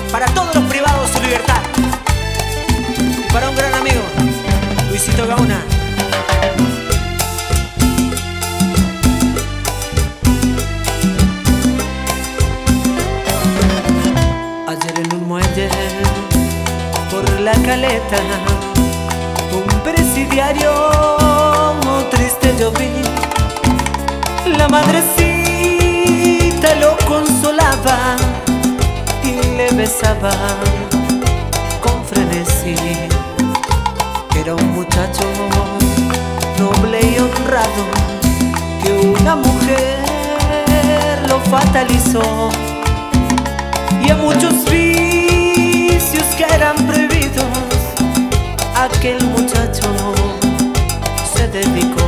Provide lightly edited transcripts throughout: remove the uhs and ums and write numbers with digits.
para todos los privados su libertad. Y para un gran amigo, Luisito Gauna. Ayer en un muelle por la Caleta, un presidiario triste yo vi. La madrecita lo consolaba y le besaba con frenesí. Era un muchacho noble y honrado que una mujer lo fatalizó. Y a muchos vicios que eran prohibidos aquel muchacho se dedicó.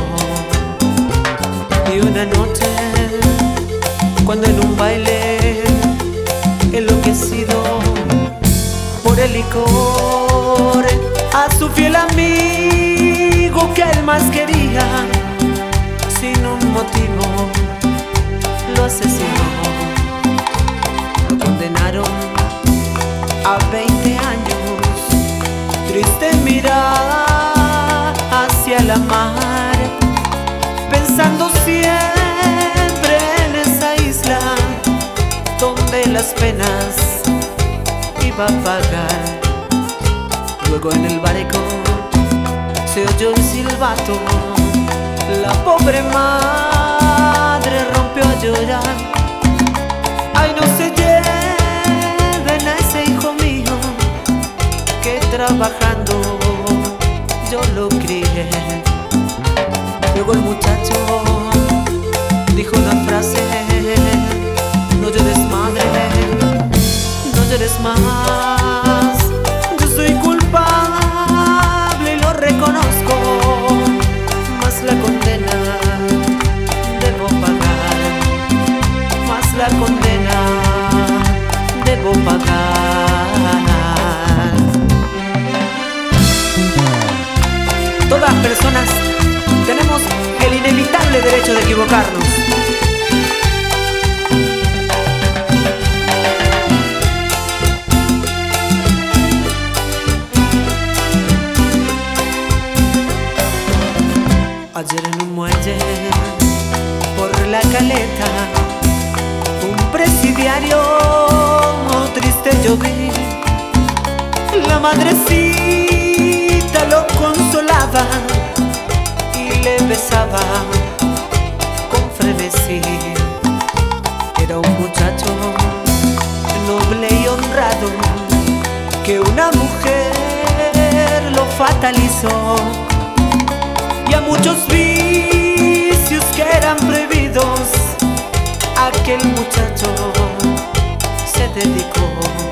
Y una noche, cuando en un baile enloquecido por el licor, a su fiel amigo que él más quería, sin un motivo lo asesinó. Lo condenaron a 20 años, triste mirada hacia la mar, pensando siempre en esa isla donde las penas iba a pagar. Luego en el barco se oyó el silbato, la pobre madre rompió a llorar. Ay, no se lleven a ese hijo mío, que trabajando yo lo crié. Luego el muchacho dijo una frase: no llores, madre, no llores más. Yo soy culpable y lo reconozco, mas la condena debo pagar, mas la condena debo pagar. Todas las personas tenemos el inevitable derecho de equivocarnos. Ayer en un muelle por la Caleta, un presidiario triste yo vi. La madrecita lo consolaba y le besaba con frenesí. Era un muchacho noble y honrado que una mujer lo fatalizó. Y a muchos vicios que eran prohibidos aquel muchacho se dedicó.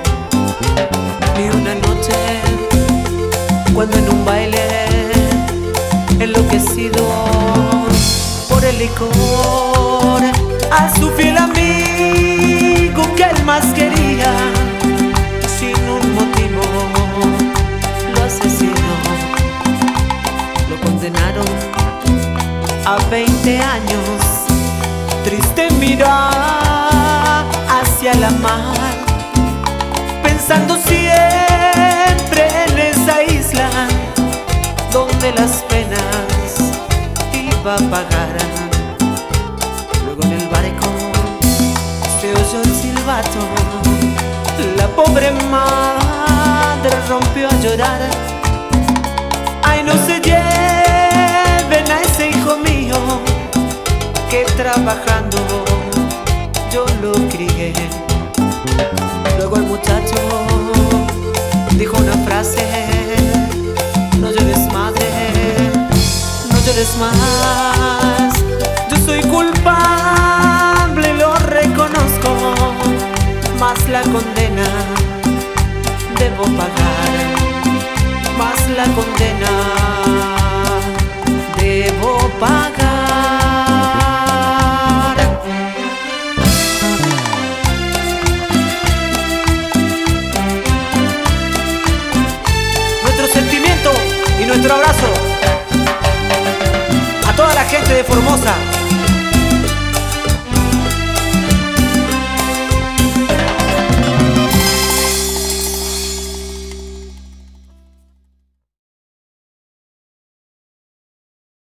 Y una noche, cuando en un baile enloquecido por el licor, a su fiel amigo que él más quería, sin un motivo lo asesinó. Lo condenaron a 20 años, triste mirada hacia la mar, pensando siempre en esa isla donde las penas iba a pagar. Luego en el barco se oyó el silbato, la pobre madre rompió a llorar. Ay, no se lleven a ese hijo mío, que trabajando yo lo crié. Luego el muchacho dijo una frase: no llores, madre, no llores más. Yo soy culpable